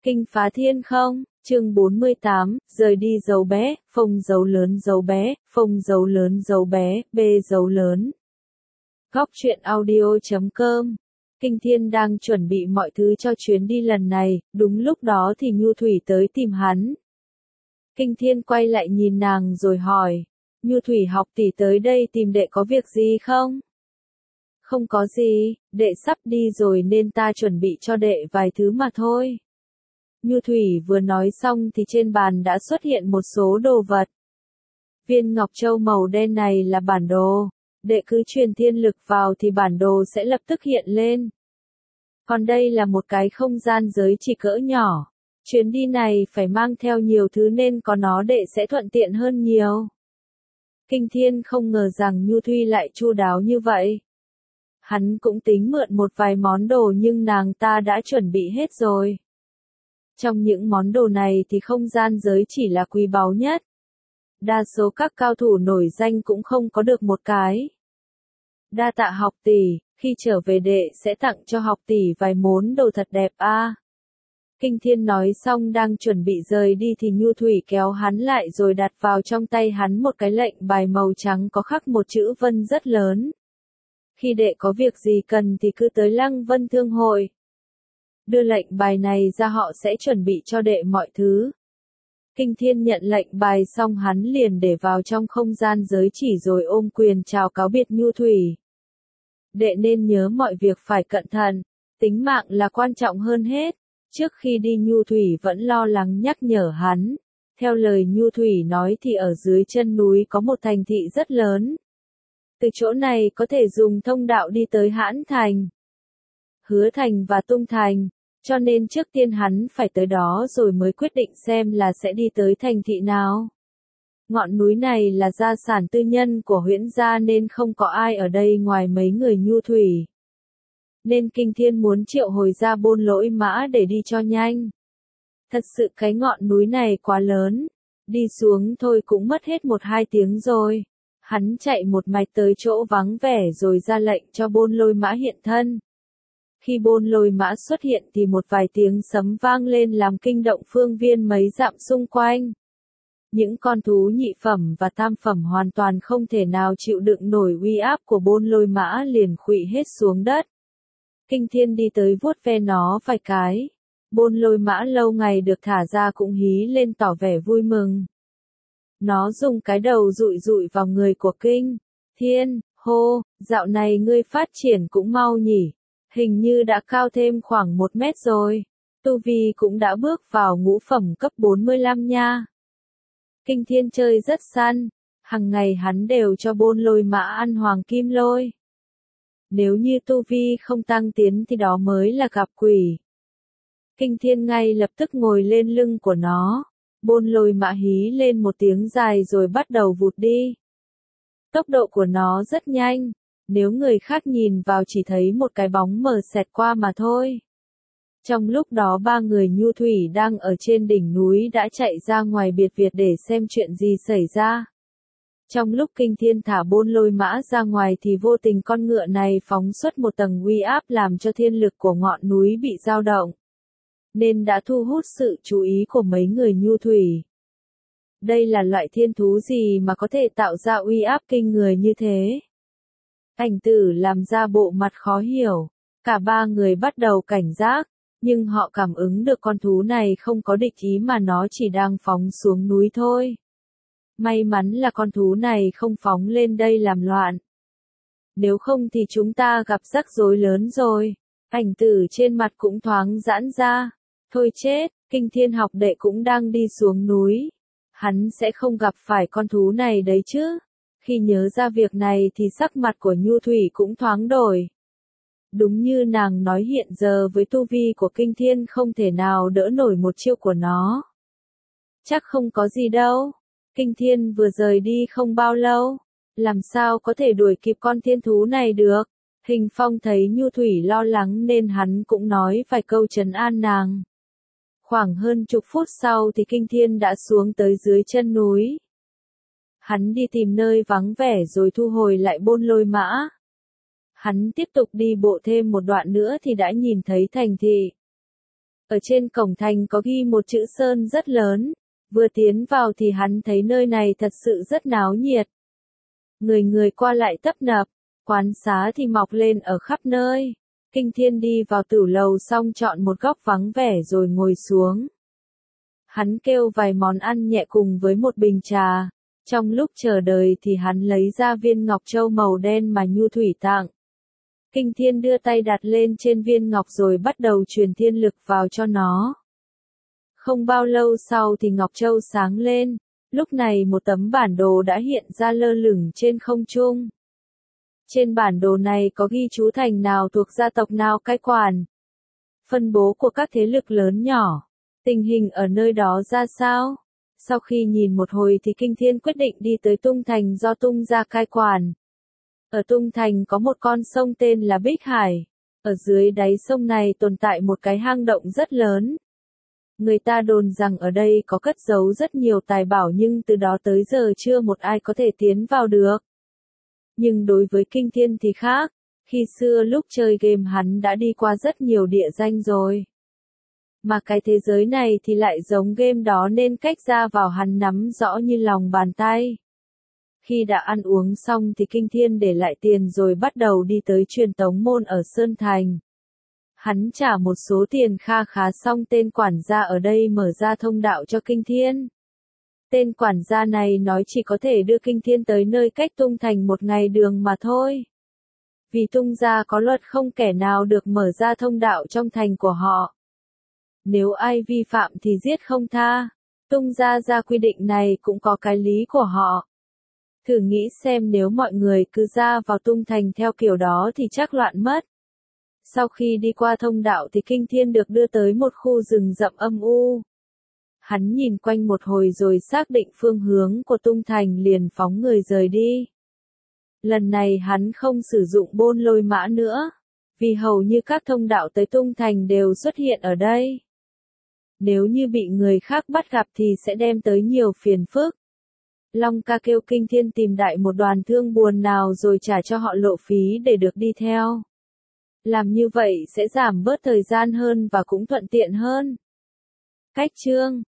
Kinh phá thiên không, chương 48, rời đi dấu bé, phông dấu lớn dấu bé, phông dấu lớn dấu bé, b dấu lớn. Góc truyện audio.com. Kinh Thiên đang chuẩn bị mọi thứ cho chuyến đi lần này, đúng lúc đó thì Nhu Thủy tới tìm hắn. Kinh Thiên quay lại nhìn nàng rồi hỏi, Nhu Thủy học tỷ tới đây tìm đệ có việc gì không? Không có gì, đệ sắp đi rồi nên ta chuẩn bị cho đệ vài thứ mà thôi. Nhu Thủy vừa nói xong thì trên bàn đã xuất hiện một số đồ vật. Viên ngọc châu màu đen này là bản đồ, đệ cứ truyền thiên lực vào thì bản đồ sẽ lập tức hiện lên. Còn đây là một cái không gian giới chỉ cỡ nhỏ, chuyến đi này phải mang theo nhiều thứ nên có nó đệ sẽ thuận tiện hơn nhiều. Kinh Thiên không ngờ rằng Nhu Thủy lại chu đáo như vậy. Hắn cũng tính mượn một vài món đồ nhưng nàng ta đã chuẩn bị hết rồi. Trong những món đồ này thì không gian giới chỉ là quý báu nhất. Đa số các cao thủ nổi danh cũng không có được một cái. Đa tạ học tỷ, khi trở về đệ sẽ tặng cho học tỷ vài món đồ thật đẹp a. Kinh Thiên nói xong đang chuẩn bị rời đi thì Nhu Thủy kéo hắn lại rồi đặt vào trong tay hắn một cái lệnh bài màu trắng có khắc một chữ Vân rất lớn. Khi đệ có việc gì cần thì cứ tới Lăng Vân Thương hội. Đưa lệnh bài này ra họ sẽ chuẩn bị cho đệ mọi thứ. Kinh Thiên nhận lệnh bài xong hắn liền để vào trong không gian giới chỉ rồi ôm quyền chào cáo biệt Nhu Thủy. Đệ nên nhớ mọi việc phải cẩn thận, tính mạng là quan trọng hơn hết. Trước khi đi Nhu Thủy vẫn lo lắng nhắc nhở hắn. Theo lời Nhu Thủy nói thì ở dưới chân núi có một thành thị rất lớn. Từ chỗ này có thể dùng thông đạo đi tới Hãn Thành, Hứa Thành và Tung Thành, cho nên trước tiên hắn phải tới đó rồi mới quyết định xem là sẽ đi tới thành thị nào. Ngọn núi này là gia sản tư nhân của Huyễn gia nên không có ai ở đây ngoài mấy người Nhu Thủy. Nên Kinh Thiên muốn triệu hồi ra Bôn Lỗi Mã để đi cho nhanh. Thật sự cái ngọn núi này quá lớn, đi xuống thôi cũng mất hết 1-2 tiếng rồi. Hắn chạy một mạch tới chỗ vắng vẻ rồi ra lệnh cho Bôn Lôi Mã hiện thân. Khi Bôn Lôi Mã xuất hiện thì một vài tiếng sấm vang lên làm kinh động phương viên mấy dặm xung quanh. Những con thú nhị phẩm và tam phẩm hoàn toàn không thể nào chịu đựng nổi uy áp của Bôn Lôi Mã liền khuỵu hết xuống đất. Kinh Thiên đi tới vuốt ve nó vài cái. Bôn Lôi Mã lâu ngày được thả ra cũng hí lên tỏ vẻ vui mừng. Nó dùng cái đầu dụi dụi vào người của Kinh Thiên, hô, dạo này ngươi phát triển cũng mau nhỉ, hình như đã cao thêm khoảng 1 mét rồi, tu vi cũng đã bước vào ngũ phẩm cấp 45 nha. Kinh Thiên chơi rất săn, hằng ngày hắn đều cho Bôn Lôi Mã ăn hoàng kim lôi. Nếu như tu vi không tăng tiến thì đó mới là gặp quỷ. Kinh Thiên ngay lập tức ngồi lên lưng của nó. Bôn Lôi Mã hí lên một tiếng dài rồi bắt đầu vụt đi. Tốc độ của nó rất nhanh, nếu người khác nhìn vào chỉ thấy một cái bóng mờ xẹt qua mà thôi. Trong lúc đó 3 người Nhu Thủy đang ở trên đỉnh núi đã chạy ra ngoài biệt viện để xem chuyện gì xảy ra. Trong lúc Kinh Thiên thả Bôn Lôi Mã ra ngoài thì vô tình con ngựa này phóng xuất một tầng uy áp làm cho thiên lực của ngọn núi bị dao động. Nên đã thu hút sự chú ý của mấy người Nhu Thủy. Đây là loại thiên thú gì mà có thể tạo ra uy áp kinh người như thế? Ảnh Tử làm ra bộ mặt khó hiểu. Cả 3 người bắt đầu cảnh giác, nhưng họ cảm ứng được con thú này không có địch ý mà nó chỉ đang phóng xuống núi thôi. May mắn là con thú này không phóng lên đây làm loạn. Nếu không thì chúng ta gặp rắc rối lớn rồi. Ảnh Tử trên mặt cũng thoáng giãn ra. Thôi chết, Kinh Thiên học đệ cũng đang đi xuống núi. Hắn sẽ không gặp phải con thú này đấy chứ. Khi nhớ ra việc này thì sắc mặt của Nhu Thủy cũng thoáng đổi. Đúng như nàng nói hiện giờ với tu vi của Kinh Thiên không thể nào đỡ nổi một chiêu của nó. Chắc không có gì đâu. Kinh Thiên vừa rời đi không bao lâu. Làm sao có thể đuổi kịp con thiên thú này được. Hình Phong thấy Nhu Thủy lo lắng nên hắn cũng nói vài câu trấn an nàng. Khoảng hơn chục phút sau thì Kinh Thiên đã xuống tới dưới chân núi. Hắn đi tìm nơi vắng vẻ rồi thu hồi lại Bôn Lôi Mã. Hắn tiếp tục đi bộ thêm một đoạn nữa thì đã nhìn thấy thành thị. Ở trên cổng thành có ghi một chữ Sơn rất lớn. Vừa tiến vào thì hắn thấy nơi này thật sự rất náo nhiệt. Người người qua lại tấp nập, quán xá thì mọc lên ở khắp nơi. Kinh Thiên đi vào tử lầu xong chọn một góc vắng vẻ rồi ngồi xuống. Hắn kêu vài món ăn nhẹ cùng với một bình trà. Trong lúc chờ đợi thì hắn lấy ra viên ngọc châu màu đen mà Nhu Thủy tặng. Kinh Thiên đưa tay đặt lên trên viên ngọc rồi bắt đầu truyền thiên lực vào cho nó. Không bao lâu sau thì ngọc châu sáng lên, lúc này một tấm bản đồ đã hiện ra lơ lửng trên không trung. Trên bản đồ này có ghi chú thành nào thuộc gia tộc nào cai quản. Phân bố của các thế lực lớn nhỏ. Tình hình ở nơi đó ra sao? Sau khi nhìn một hồi thì Kinh Thiên quyết định đi tới Tung Thành do Tung gia cai quản. Ở Tung Thành có một con sông tên là Bích Hải. Ở dưới đáy sông này tồn tại một cái hang động rất lớn. Người ta đồn rằng ở đây có cất giấu rất nhiều tài bảo nhưng từ đó tới giờ chưa một ai có thể tiến vào được. Nhưng đối với Kinh Thiên thì khác. Khi xưa lúc chơi game hắn đã đi qua rất nhiều địa danh rồi. Mà cái thế giới này thì lại giống game đó nên cách ra vào hắn nắm rõ như lòng bàn tay. Khi đã ăn uống xong thì Kinh Thiên để lại tiền rồi bắt đầu đi tới truyền tống môn ở Sơn Thành. Hắn trả một số tiền kha khá xong tên quản gia ở đây mở ra thông đạo cho Kinh Thiên. Tên quản gia này nói chỉ có thể đưa Kinh Thiên tới nơi cách Tung Thành một ngày đường mà thôi. Vì Tung gia có luật không kẻ nào được mở ra thông đạo trong thành của họ. Nếu ai vi phạm thì giết không tha. Tung gia ra quy định này cũng có cái lý của họ. Thử nghĩ xem nếu mọi người cứ ra vào Tung Thành theo kiểu đó thì chắc loạn mất. Sau khi đi qua thông đạo thì Kinh Thiên được đưa tới một khu rừng rậm âm u. Hắn nhìn quanh một hồi rồi xác định phương hướng của Tung Thành liền phóng người rời đi. Lần này hắn không sử dụng Bôn Lôi Mã nữa, vì hầu như các thông đạo tới Tung Thành đều xuất hiện ở đây. Nếu như bị người khác bắt gặp thì sẽ đem tới nhiều phiền phức. Long ca kêu Kinh Thiên tìm đại một đoàn thương buồn nào rồi trả cho họ lộ phí để được đi theo. Làm như vậy sẽ giảm bớt thời gian hơn và cũng thuận tiện hơn. Cách chương